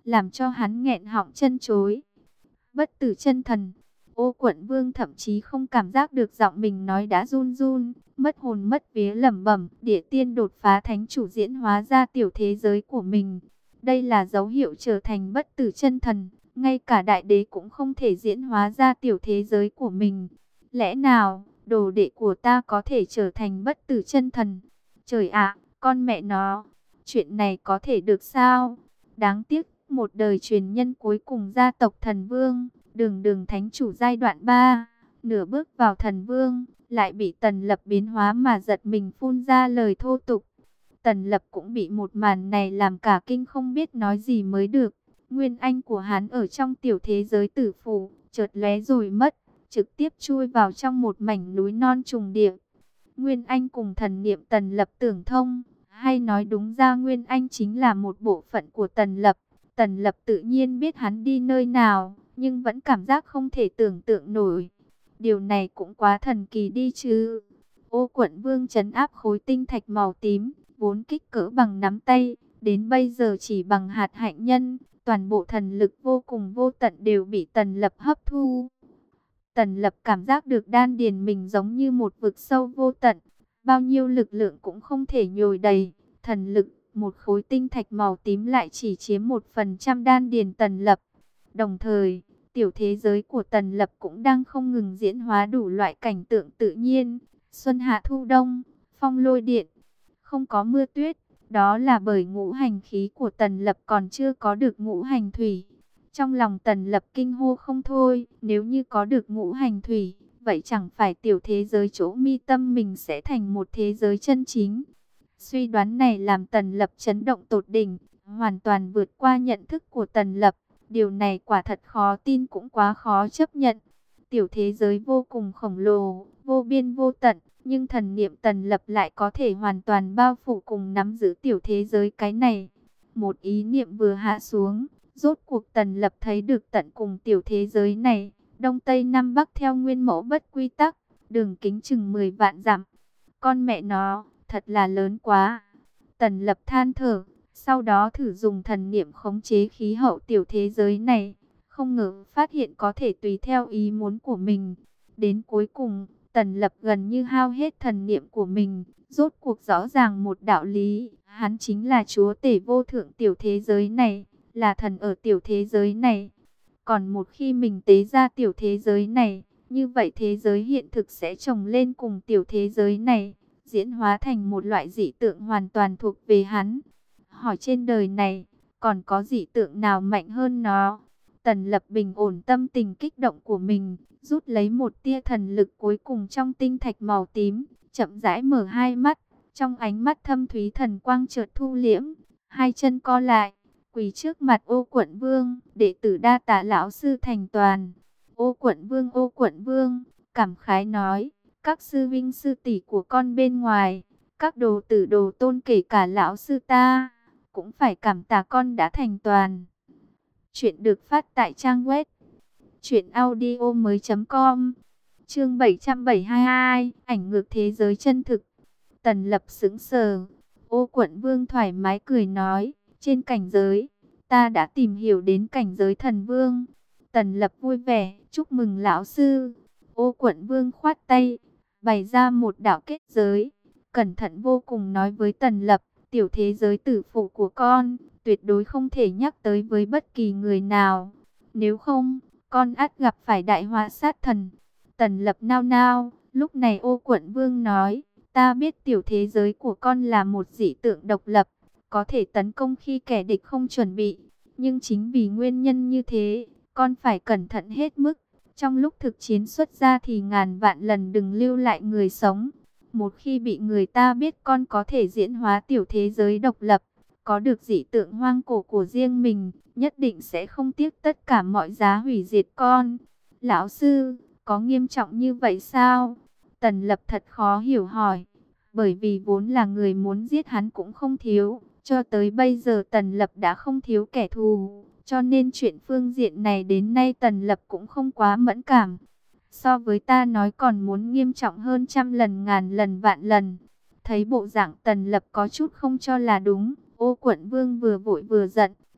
làm cho hắn nghẹn họng chân chối. Bất tử chân thần. Ô Quận Vương thậm chí không cảm giác được giọng mình nói đã run run, mất hồn mất vía lẩm bẩm, địa tiên đột phá thánh chủ diễn hóa ra tiểu thế giới của mình. Đây là dấu hiệu trở thành bất tử chân thần, ngay cả đại đế cũng không thể diễn hóa ra tiểu thế giới của mình. Lẽ nào, đồ đệ của ta có thể trở thành bất tử chân thần? Trời ạ, con mẹ nó, chuyện này có thể được sao? Đáng tiếc, một đời truyền nhân cuối cùng gia tộc thần vương, đường đường thánh chủ giai đoạn ba, nửa bước vào thần vương, lại bị Tần Lập biến hóa mà giật mình phun ra lời thô tục. Tần Lập cũng bị một màn này làm cả kinh không biết nói gì mới được. Nguyên anh của hắn ở trong tiểu thế giới tử phủ, chợt lóe rồi mất, trực tiếp chui vào trong một mảnh núi non trùng điệp. Nguyên anh cùng thần niệm Tần Lập tưởng thông, hay nói đúng ra Nguyên anh chính là một bộ phận của Tần Lập. Tần Lập tự nhiên biết hắn đi nơi nào, nhưng vẫn cảm giác không thể tưởng tượng nổi. Điều này cũng quá thần kỳ đi chứ. Ô Quận Vương trấn áp khối tinh thạch màu tím, vốn kích cỡ bằng nắm tay, đến bây giờ chỉ bằng hạt hạnh nhân. Toàn bộ thần lực vô cùng vô tận đều bị Tần Lập hấp thu. Tần Lập cảm giác được đan điền mình giống như một vực sâu vô tận, bao nhiêu lực lượng cũng không thể nhồi đầy. Thần lực, một khối tinh thạch màu tím lại chỉ chiếm một phần trăm đan điền Tần Lập. Đồng thời, tiểu thế giới của Tần Lập cũng đang không ngừng diễn hóa đủ loại cảnh tượng tự nhiên, xuân hạ thu đông, phong lôi điện, không có mưa tuyết. Đó là bởi ngũ hành khí của Tần Lập còn chưa có được ngũ hành thủy. Trong lòng Tần Lập kinh hô không thôi, nếu như có được ngũ hành thủy, vậy chẳng phải tiểu thế giới chỗ mi tâm mình sẽ thành một thế giới chân chính. Suy đoán này làm Tần Lập chấn động tột đỉnh, hoàn toàn vượt qua nhận thức của Tần Lập. Điều này quả thật khó tin cũng quá khó chấp nhận. Tiểu thế giới vô cùng khổng lồ, vô biên vô tận, nhưng thần niệm Tần Lập lại có thể hoàn toàn bao phủ cùng nắm giữ tiểu thế giới cái này. Một ý niệm vừa hạ xuống, rốt cuộc Tần Lập thấy được tận cùng tiểu thế giới này. Đông Tây Nam Bắc theo nguyên mẫu bất quy tắc, đường kính chừng mười vạn dặm. Con mẹ nó, thật là lớn quá. Tần Lập than thở, sau đó thử dùng thần niệm khống chế khí hậu tiểu thế giới này. Không ngờ phát hiện có thể tùy theo ý muốn của mình. Đến cuối cùng, Tần Lập gần như hao hết thần niệm của mình, rốt cuộc rõ ràng một đạo lý, hắn chính là chúa tể vô thượng tiểu thế giới này, là thần ở tiểu thế giới này. Còn một khi mình tế ra tiểu thế giới này, như vậy thế giới hiện thực sẽ chồng lên cùng tiểu thế giới này, diễn hóa thành một loại dị tượng hoàn toàn thuộc về hắn. Hỏi trên đời này, còn có dị tượng nào mạnh hơn nó? Tần Lập bình ổn tâm tình kích động của mình, rút lấy một tia thần lực cuối cùng trong tinh thạch màu tím, chậm rãi mở hai mắt, trong ánh mắt thâm thúy thần quang chợt thu liễm, hai chân co lại, quỳ trước mặt Ô Quận Vương, đệ tử đa tạ lão sư thành toàn. Ô Quận Vương, Ô Quận Vương, cảm khái nói, các sư vinh sư tỷ của con bên ngoài, các đồ tử đồ tôn kể cả lão sư ta, cũng phải cảm tạ con đã thành toàn. Chuyện được phát tại trang web truyện audio mới chấm com. Chương bảy trăm bảy mươi hai, ảnh ngược thế giới chân thực. Tần Lập sững sờ. Ô Quận Vương thoải mái cười nói, trên cảnh giới, ta đã tìm hiểu đến cảnh giới thần vương. Tần Lập vui vẻ, chúc mừng lão sư. Ô Quận Vương khoát tay, bày ra một đạo kết giới, cẩn thận vô cùng nói với Tần Lập, tiểu thế giới tử phụ của con, tuyệt đối không thể nhắc tới với bất kỳ người nào. Nếu không, con ắt gặp phải đại họa sát thần. Tần Lập nao nao, lúc này Ô Quận Vương nói, ta biết tiểu thế giới của con là một dị tượng độc lập, có thể tấn công khi kẻ địch không chuẩn bị. Nhưng chính vì nguyên nhân như thế, con phải cẩn thận hết mức. Trong lúc thực chiến xuất ra thì ngàn vạn lần đừng lưu lại người sống. Một khi bị người ta biết con có thể diễn hóa tiểu thế giới độc lập, có được dị tượng hoang cổ của riêng mình, nhất định sẽ không tiếc tất cả mọi giá hủy diệt con. Lão sư, có nghiêm trọng như vậy sao? Tần Lập thật khó hiểu hỏi, bởi vì vốn là người muốn giết hắn cũng không thiếu, cho tới bây giờ Tần Lập đã không thiếu kẻ thù, cho nên chuyện phương diện này đến nay Tần Lập cũng không quá mẫn cảm. So với ta nói còn muốn nghiêm trọng hơn trăm lần ngàn lần vạn lần. Thấy bộ dạng Tần Lập có chút không cho là đúng, Ô Quận Vương vừa vội vừa giận,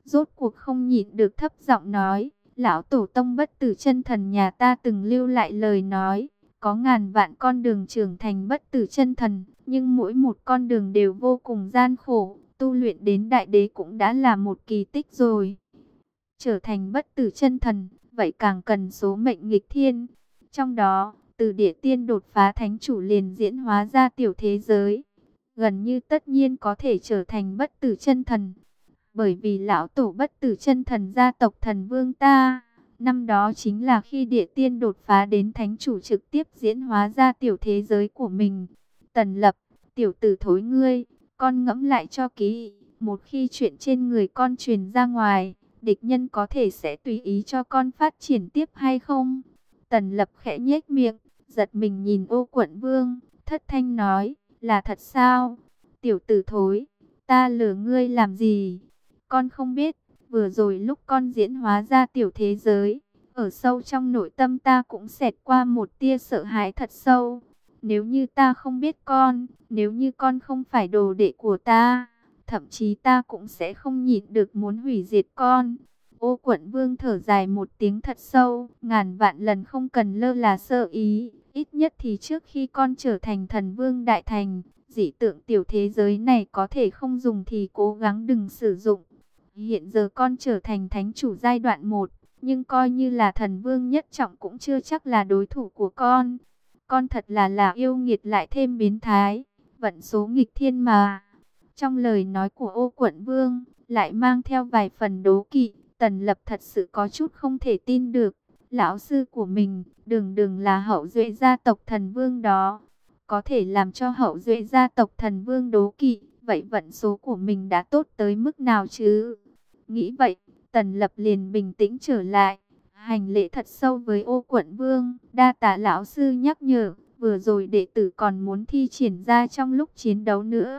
rốt cuộc không nhịn được thấp giọng nói, lão tổ tông bất tử chân thần nhà ta từng lưu lại lời nói, có ngàn vạn con đường trưởng thành bất tử chân thần, nhưng mỗi một con đường đều vô cùng gian khổ, tu luyện đến đại đế cũng đã là một kỳ tích rồi. Trở thành bất tử chân thần, vậy càng cần số mệnh nghịch thiên. Trong đó, từ địa tiên đột phá thánh chủ liền diễn hóa ra tiểu thế giới, gần như tất nhiên có thể trở thành bất tử chân thần. Bởi vì lão tổ bất tử chân thần gia tộc thần vương ta, năm đó chính là khi địa tiên đột phá đến thánh chủ trực tiếp diễn hóa ra tiểu thế giới của mình. Tần Lập, tiểu tử thối ngươi, con ngẫm lại cho kỹ, một khi chuyện trên người con truyền ra ngoài, địch nhân có thể sẽ tùy ý cho con phát triển tiếp hay không? Tần Lập khẽ nhếch miệng, giật mình nhìn Ô Quận Vương, thất thanh nói, là thật sao? Tiểu tử thối, ta lừa ngươi làm gì? Con không biết, vừa rồi lúc con diễn hóa ra tiểu thế giới, ở sâu trong nội tâm ta cũng xẹt qua một tia sợ hãi thật sâu. Nếu như ta không biết con, nếu như con không phải đồ đệ của ta, thậm chí ta cũng sẽ không nhịn được muốn hủy diệt con. Ô Quận Vương thở dài một tiếng thật sâu, ngàn vạn lần không cần lơ là sơ ý, ít nhất thì trước khi con trở thành thần vương đại thành, dị tượng tiểu thế giới này có thể không dùng thì cố gắng đừng sử dụng. Hiện giờ con trở thành thánh chủ giai đoạn một, nhưng coi như là thần vương nhất trọng cũng chưa chắc là đối thủ của con. Con thật là là yêu nghiệt lại thêm biến thái, vận số nghịch thiên mà. Trong lời nói của Ô Quận Vương, lại mang theo vài phần đố kỵ, Tần Lập thật sự có chút không thể tin được. Lão sư của mình, đường đường là hậu duệ gia tộc thần vương đó, có thể làm cho hậu duệ gia tộc thần vương đố kỵ, vậy vận số của mình đã tốt tới mức nào chứ? Nghĩ vậy, Tần Lập liền bình tĩnh trở lại, hành lễ thật sâu với Ô Quận Vương, đa tạ lão sư nhắc nhở, vừa rồi đệ tử còn muốn thi triển ra trong lúc chiến đấu nữa.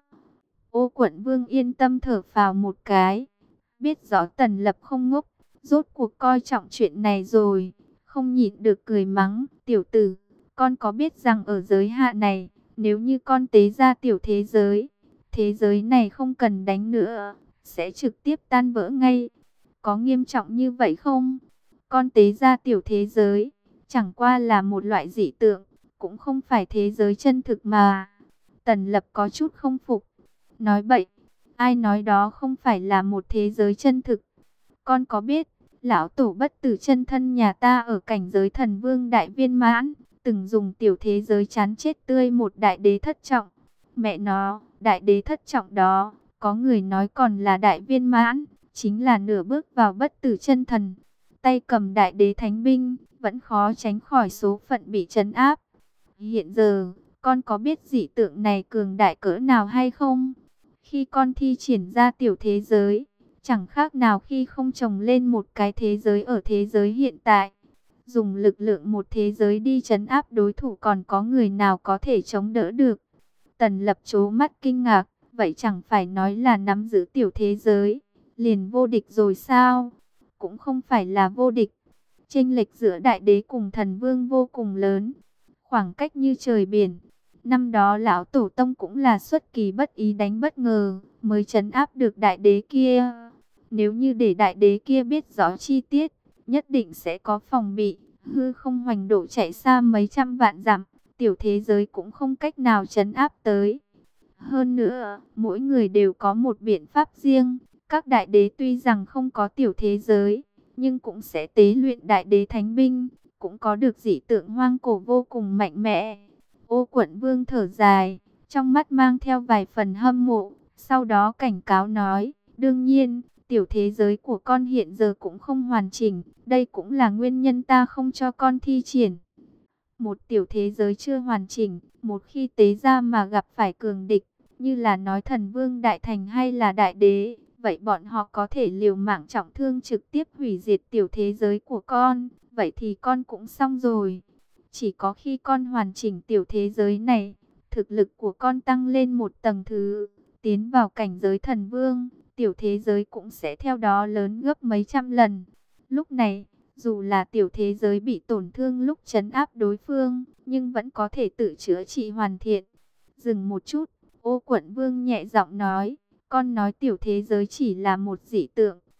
Ô Quận Vương yên tâm thở phào một cái, biết rõ Tần Lập không ngốc, rốt cuộc coi trọng chuyện này rồi, không nhịn được cười mắng, tiểu tử, con có biết rằng ở giới hạn này, nếu như con tế ra tiểu thế giới, thế giới này không cần đánh nữa, sẽ trực tiếp tan vỡ ngay. Có nghiêm trọng như vậy không? Con tế ra tiểu thế giới, chẳng qua là một loại dị tượng, cũng không phải thế giới chân thực mà. Tần Lập có chút không phục, nói bậy, ai nói đó không phải là một thế giới chân thực? Con có biết, lão tổ bất tử chân thân nhà ta ở cảnh giới thần vương đại viên mãn, từng dùng tiểu thế giới chán chết tươi một đại đế thất trọng. Mẹ nó, đại đế thất trọng đó, có người nói còn là đại viên mãn, chính là nửa bước vào bất tử chân thần. Tay cầm đại đế thánh binh, vẫn khó tránh khỏi số phận bị trấn áp. Hiện giờ, con có biết dị tượng này cường đại cỡ nào hay không? Khi con thi triển ra tiểu thế giới, chẳng khác nào khi không trồng lên một cái thế giới ở thế giới hiện tại. Dùng lực lượng một thế giới đi trấn áp đối thủ còn có người nào có thể chống đỡ được. Tần Lập trố mắt kinh ngạc, vậy chẳng phải nói là nắm giữ tiểu thế giới, liền vô địch rồi sao? Cũng không phải là vô địch. Chênh lệch giữa đại đế cùng thần vương vô cùng lớn, khoảng cách như trời biển. Năm đó lão tổ tông cũng là xuất kỳ bất ý đánh bất ngờ, mới trấn áp được đại đế kia. Nếu như để đại đế kia biết rõ chi tiết, nhất định sẽ có phòng bị, hư không hoành độ chạy xa mấy trăm vạn dặm, tiểu thế giới cũng không cách nào trấn áp tới. Hơn nữa, mỗi người đều có một biện pháp riêng. Các đại đế tuy rằng không có tiểu thế giới, nhưng cũng sẽ tế luyện đại đế thánh binh, cũng có được dị tượng hoang cổ vô cùng mạnh mẽ. Ô Quận Vương thở dài, trong mắt mang theo vài phần hâm mộ, sau đó cảnh cáo nói, đương nhiên, tiểu thế giới của con hiện giờ cũng không hoàn chỉnh, đây cũng là nguyên nhân ta không cho con thi triển. Một tiểu thế giới chưa hoàn chỉnh, một khi tế ra mà gặp phải cường địch, như là nói thần vương đại thành hay là đại đế, vậy bọn họ có thể liều mạng trọng thương trực tiếp hủy diệt tiểu thế giới của con, vậy thì con cũng xong rồi. Chỉ có khi con hoàn chỉnh tiểu thế giới này, thực lực của con tăng lên một tầng thứ, tiến vào cảnh giới thần vương, tiểu thế giới cũng sẽ theo đó lớn gấp mấy trăm lần. Lúc này, dù là tiểu thế giới bị tổn thương lúc trấn áp đối phương, nhưng vẫn có thể tự chữa trị hoàn thiện. Dừng một chút, Ô Quận Vương nhẹ giọng nói, con nói tiểu thế giới chỉ là một dị tượng,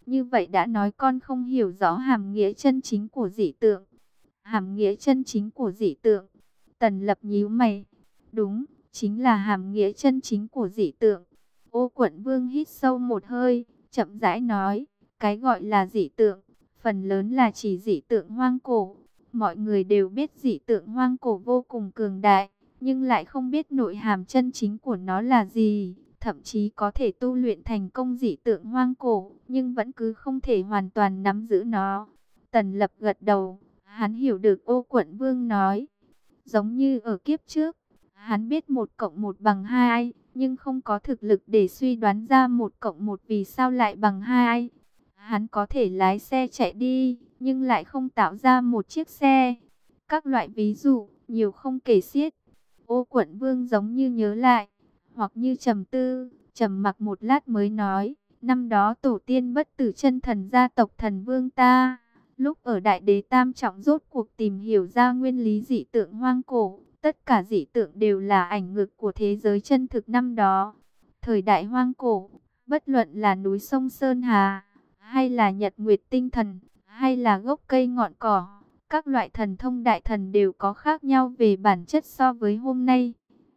Như vậy đã nói con không hiểu rõ hàm nghĩa chân chính của dị tượng. Hàm nghĩa chân chính của dị tượng. Tần Lập nhíu mày. Đúng, chính là hàm nghĩa chân chính của dị tượng. Ô Quận Vương hít sâu một hơi, chậm rãi nói, cái gọi là dị tượng, phần lớn là chỉ dị tượng hoang cổ. Mọi người đều biết dị tượng hoang cổ vô cùng cường đại, nhưng lại không biết nội hàm chân chính của nó là gì. Thậm chí có thể tu luyện thành công dị tượng hoang cổ, nhưng vẫn cứ không thể hoàn toàn nắm giữ nó. Tần Lập gật đầu, hắn hiểu được Ô Quận Vương nói. Giống như ở kiếp trước, hắn biết một cộng một bằng hai, nhưng không có thực lực để suy đoán ra một cộng một vì sao lại bằng hai. Hắn có thể lái xe chạy đi, nhưng lại không tạo ra một chiếc xe. Các loại ví dụ, nhiều không kể xiết. Ô Quận Vương giống như nhớ lại, hoặc như trầm tư, trầm mặc một lát mới nói, năm đó tổ tiên bất tử chân thần gia tộc thần vương ta, lúc ở Đại Đế Tam Trọng rốt cuộc tìm hiểu ra nguyên lý dị tượng hoang cổ, tất cả dị tượng đều là ảnh ngược của thế giới chân thực năm đó. Thời đại hoang cổ, bất luận là núi sông Sơn Hà, hay là nhật nguyệt tinh thần, hay là gốc cây ngọn cỏ, các loại thần thông đại thần đều có khác nhau về bản chất so với hôm nay.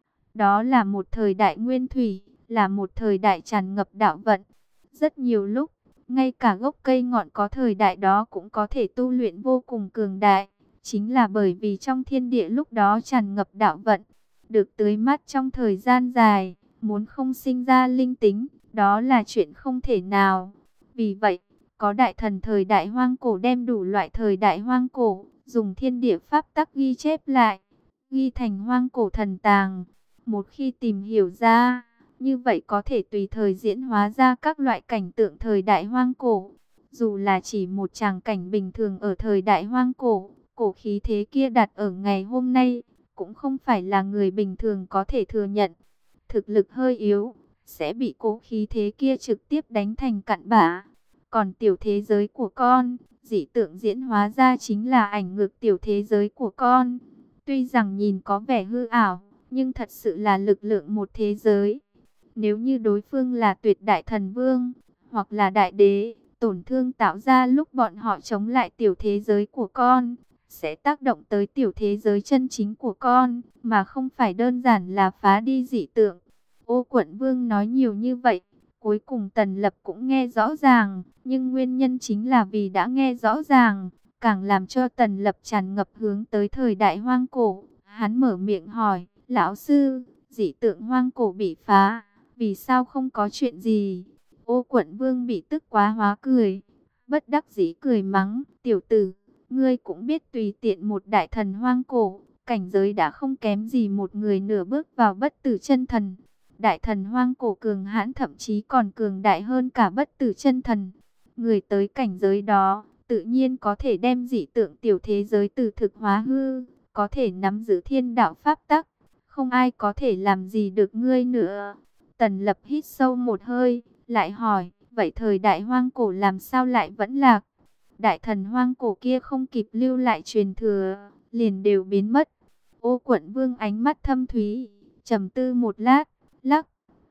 Đó là một thời đại nguyên thủy, là một thời đại tràn ngập đạo vận. Rất nhiều lúc, ngay cả gốc cây ngọn có thời đại đó cũng có thể tu luyện vô cùng cường đại. Chính là bởi vì trong thiên địa lúc đó tràn ngập đạo vận, được tưới mát trong thời gian dài, muốn không sinh ra linh tính, đó là chuyện không thể nào. Vì vậy, có đại thần thời đại hoang cổ đem đủ loại thời đại hoang cổ, dùng thiên địa pháp tắc ghi chép lại, ghi thành hoang cổ thần tàng. Một khi tìm hiểu ra, như vậy có thể tùy thời diễn hóa ra các loại cảnh tượng thời đại hoang cổ. Dù là chỉ một tràng cảnh bình thường ở thời đại hoang cổ, cổ khí thế kia đặt ở ngày hôm nay, cũng không phải là người bình thường có thể thừa nhận. Thực lực hơi yếu, sẽ bị cố khí thế kia trực tiếp đánh thành cặn bã. Còn tiểu thế giới của con, dị tượng diễn hóa ra chính là ảnh ngược tiểu thế giới của con. Tuy rằng nhìn có vẻ hư ảo, nhưng thật sự là lực lượng một thế giới. Nếu như đối phương là tuyệt đại thần vương, hoặc là đại đế, tổn thương tạo ra lúc bọn họ chống lại tiểu thế giới của con, sẽ tác động tới tiểu thế giới chân chính của con, mà không phải đơn giản là phá đi dị tượng. Ô Quận Vương nói nhiều như vậy, cuối cùng Tần Lập cũng nghe rõ ràng, nhưng nguyên nhân chính là vì đã nghe rõ ràng, càng làm cho Tần Lập tràn ngập hướng tới thời đại hoang cổ. Hắn mở miệng hỏi, lão sư, dị tượng hoang cổ bị phá, vì sao không có chuyện gì? Ô Quận Vương bị tức quá hóa cười, bất đắc dĩ cười mắng, tiểu tử, ngươi cũng biết tùy tiện một đại thần hoang cổ, cảnh giới đã không kém gì một người nửa bước vào bất tử chân thần. Đại thần hoang cổ cường hãn thậm chí còn cường đại hơn cả bất tử chân thần. Người tới cảnh giới đó, tự nhiên có thể đem dị tượng tiểu thế giới từ thực hóa hư, có thể nắm giữ thiên đạo pháp tắc. Không ai có thể làm gì được ngươi nữa. Tần Lập hít sâu một hơi, lại hỏi, vậy thời đại hoang cổ làm sao lại vẫn lạc? Đại thần hoang cổ kia không kịp lưu lại truyền thừa, liền đều biến mất. Ô Quận Vương ánh mắt thâm thúy, trầm tư một lát, lắc.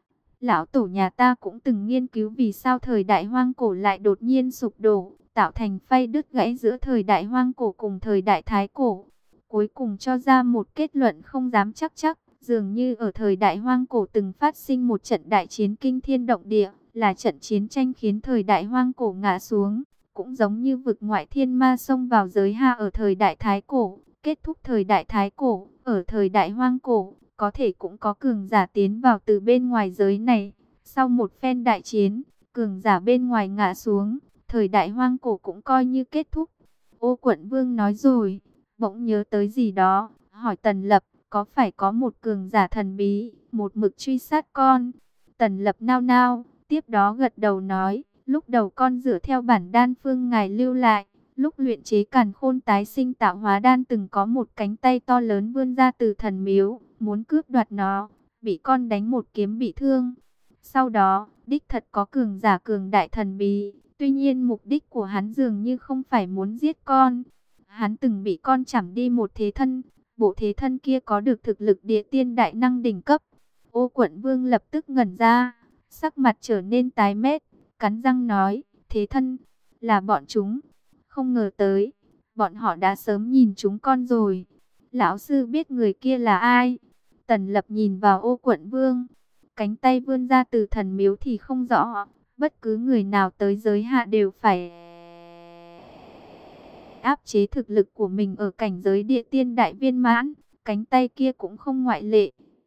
Lão tổ nhà ta cũng từng nghiên cứu vì sao thời đại hoang cổ lại đột nhiên sụp đổ, tạo thành phay đứt gãy giữa thời đại hoang cổ cùng thời đại thái cổ. Cuối cùng cho ra một kết luận không dám chắc chắc, dường như ở thời đại hoang cổ từng phát sinh một trận đại chiến kinh thiên động địa, là trận chiến tranh khiến thời đại hoang cổ ngã xuống, cũng giống như vực ngoại thiên ma xông vào giới ha ở thời đại thái cổ, kết thúc thời đại thái cổ, ở thời đại hoang cổ, có thể cũng có cường giả tiến vào từ bên ngoài giới này. Sau một phen đại chiến, cường giả bên ngoài ngã xuống, thời đại hoang cổ cũng coi như kết thúc. Ô Quận Vương nói rồi, bỗng nhớ tới gì đó, hỏi Tần Lập, có phải có một cường giả thần bí, một mực truy sát con? Tần Lập nao nao, tiếp đó gật đầu nói, lúc đầu con dựa theo bản đan phương ngài lưu lại, lúc luyện chế càn khôn tái sinh tạo hóa đan từng có một cánh tay to lớn vươn ra từ thần miếu, muốn cướp đoạt nó, bị con đánh một kiếm bị thương. Sau đó, đích thật có cường giả cường đại thần bí, tuy nhiên mục đích của hắn dường như không phải muốn giết con. Hắn từng bị con chảm đi một thế thân, bộ thế thân kia có được thực lực địa tiên đại năng đỉnh cấp. Ô Quận Vương lập tức ngẩn ra, sắc mặt trở nên tái mét, cắn răng nói, thế thân, là bọn chúng. Không ngờ tới, bọn họ đã sớm nhìn chúng con rồi. Lão sư biết người kia là ai? Tần Lập nhìn vào Ô Quận Vương, cánh tay vươn ra từ thần miếu thì không rõ. Bất cứ người nào tới giới hạ đều phải áp chế thực lực của mình ở cảnh giới địa tiên đại viên mãn. Cánh tay kia cũng không ngoại lệ.